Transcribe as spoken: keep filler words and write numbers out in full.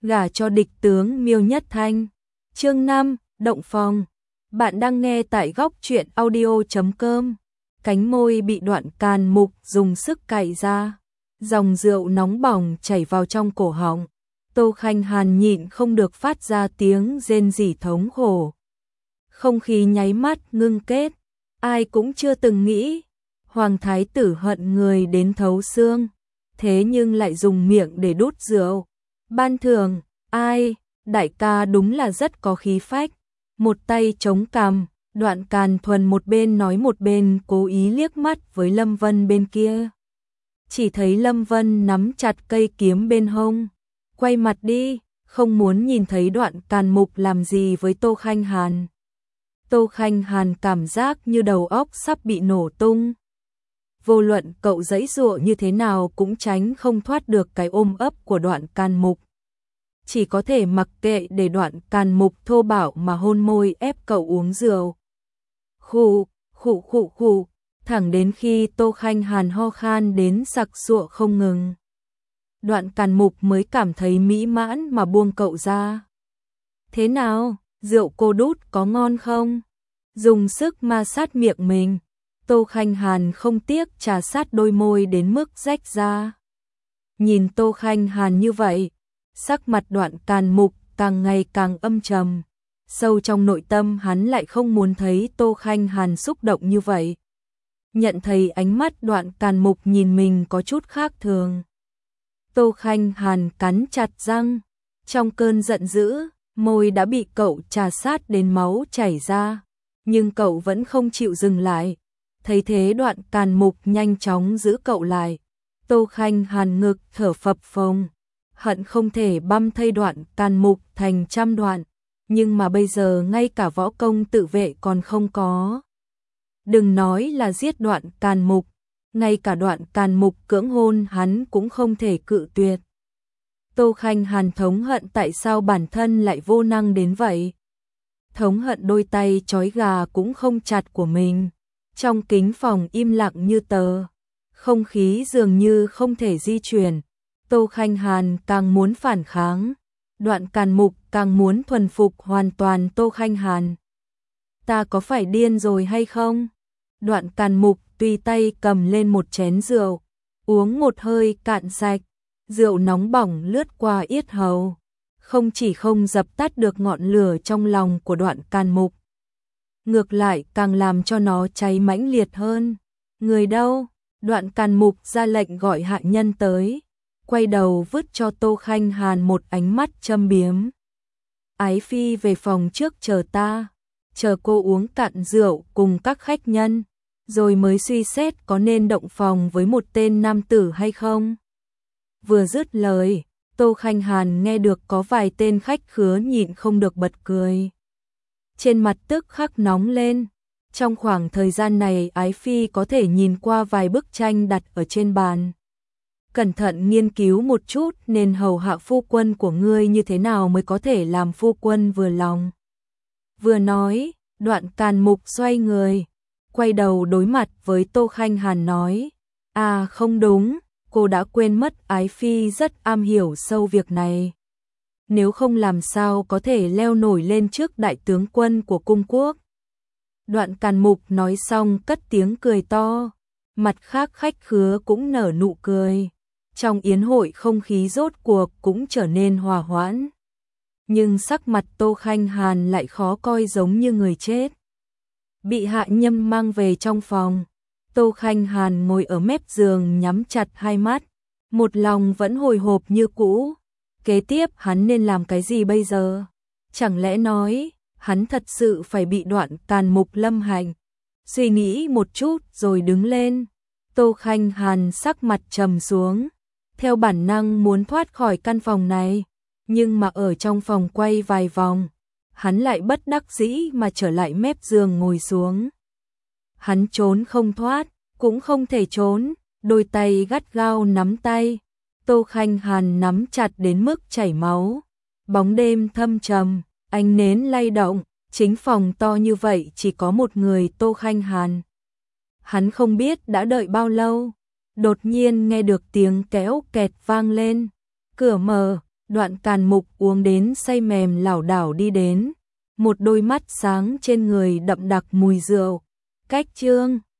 gả cho địch tướng Miêu Nhất Thanh. Chương năm, động phòng. Bạn đang nghe tại góc truyện audio chấm com. Cánh môi bị Đoạn Càn Mục dùng sức cạy ra, dòng rượu nóng bỏng chảy vào trong cổ họng. Tô Khanh Hàn nhịn không được phát ra tiếng rên rỉ thống khổ. Không khí nháy mắt ngưng kết, ai cũng chưa từng nghĩ Hoàng thái tử hận người đến thấu xương, thế nhưng lại dùng miệng để đút rượu. Ban thưởng, ai, đại ca đúng là rất có khí phách. Một tay chống cằm, Đoạn Càn Thuần một bên nói một bên cố ý liếc mắt với Lâm Vân bên kia. Chỉ thấy Lâm Vân nắm chặt cây kiếm bên hông, quay mặt đi, không muốn nhìn thấy Đoạn Càn Mục làm gì với Tô Khanh Hàn. Tô Khanh Hàn cảm giác như đầu óc sắp bị nổ tung. Vô luận cậu giãy giụa như thế nào cũng tránh không thoát được cái ôm ấp của Đoạn Càn Mục. Chỉ có thể mặc kệ để Đoạn Càn Mục thô bạo mà hôn môi ép cậu uống rượu. Khụ, khụ khụ khụ, thẳng đến khi Tô Khanh Hàn ho khan đến sặc sụa không ngừng. Đoạn Càn Mục mới cảm thấy mỹ mãn mà buông cậu ra. Thế nào, rượu cô đút có ngon không? Dùng sức ma sát miệng mình, Tô Khanh Hàn không tiếc trà sát đôi môi đến mức rách ra. Nhìn Tô Khanh Hàn như vậy, sắc mặt Đoạn Càn Mục càng ngày càng âm trầm. Sâu trong nội tâm hắn lại không muốn thấy Tô Khanh Hàn xúc động như vậy. Nhận thấy ánh mắt Đoạn Càn Mục nhìn mình có chút khác thường, Tô Khanh Hàn cắn chặt răng. Trong cơn giận dữ, môi đã bị cậu trà sát đến máu chảy ra, nhưng cậu vẫn không chịu dừng lại. Thấy thế Đoạn Càn Mục nhanh chóng giữ cậu lại. Tô Khanh Hàn ngực thở phập phồng, hận không thể băm thây Đoạn Càn Mục thành trăm đoạn, nhưng mà bây giờ ngay cả võ công tự vệ còn không có. Đừng nói là giết Đoạn Càn Mục, ngay cả Đoạn Càn Mục cưỡng hôn hắn cũng không thể cự tuyệt. Tô Khanh Hàn thống hận tại sao bản thân lại vô năng đến vậy. Thống hận đôi tay trói gà cũng không chặt của mình. Trong kính phòng im lặng như tờ, không khí dường như không thể di chuyển. Tô Khanh Hàn càng muốn phản kháng, Đoạn Càn Mục càng muốn thuần phục hoàn toàn Tô Khanh Hàn. Ta có phải điên rồi hay không? Đoạn Càn Mục tùy tay cầm lên một chén rượu, uống một hơi cạn sạch. Rượu nóng bỏng lướt qua yết hầu, không chỉ không dập tắt được ngọn lửa trong lòng của Đoạn Càn Mục, ngược lại càng làm cho nó cháy mãnh liệt hơn. Người đâu? Đoạn Càn Mục ra lệnh gọi hạ nhân tới, quay đầu vứt cho Tô Khanh Hàn một ánh mắt châm biếm. Ái phi về phòng trước chờ ta, chờ cô uống cạn rượu cùng các khách nhân, rồi mới suy xét có nên động phòng với một tên nam tử hay không. Vừa dứt lời, Tô Khanh Hàn nghe được có vài tên khách khứa nhịn không được bật cười. Trên mặt tức khắc nóng lên. Trong khoảng thời gian này Ái phi có thể nhìn qua vài bức tranh đặt ở trên bàn, cẩn thận nghiên cứu một chút nên hầu hạ phu quân của ngươi như thế nào mới có thể làm phu quân vừa lòng. Vừa nói, Đoạn Càn Mục xoay người, quay đầu đối mặt với Tô Khanh Hàn nói: À không đúng, cô đã quên mất Ái phi rất am hiểu sâu việc này. Nếu không làm sao có thể leo nổi lên trước đại tướng quân của cung quốc. Đoạn Càn Mục nói xong cất tiếng cười to, mặt khác khách khứa cũng nở nụ cười. Trong yến hội không khí rốt cuộc cũng trở nên hòa hoãn. Nhưng sắc mặt Tô Khanh Hàn lại khó coi giống như người chết. Bị hạ nhân mang về trong phòng, Tô Khanh Hàn ngồi ở mép giường nhắm chặt hai mắt, một lòng vẫn hồi hộp như cũ. Kế tiếp hắn nên làm cái gì bây giờ? Chẳng lẽ nói hắn thật sự phải bị Đoạn Càn Mục lâm hành? Suy nghĩ một chút rồi đứng lên. Tô Khanh Hàn sắc mặt trầm xuống, theo bản năng muốn thoát khỏi căn phòng này, nhưng mà ở trong phòng quay vài vòng, hắn lại bất đắc dĩ mà trở lại mép giường ngồi xuống. Hắn trốn không thoát, cũng không thể trốn, đôi tay gắt gao nắm tay. Tô Khanh Hàn nắm chặt đến mức chảy máu. Bóng đêm thâm trầm, ánh nến lay động, chính phòng to như vậy chỉ có một người Tô Khanh Hàn. Hắn không biết đã đợi bao lâu, đột nhiên nghe được tiếng kéo kẹt vang lên. Cửa mở, Đoạn Càn Mục uống đến say mềm lảo đảo đi đến, một đôi mắt sáng trên người đậm đặc mùi rượu. Cách Trương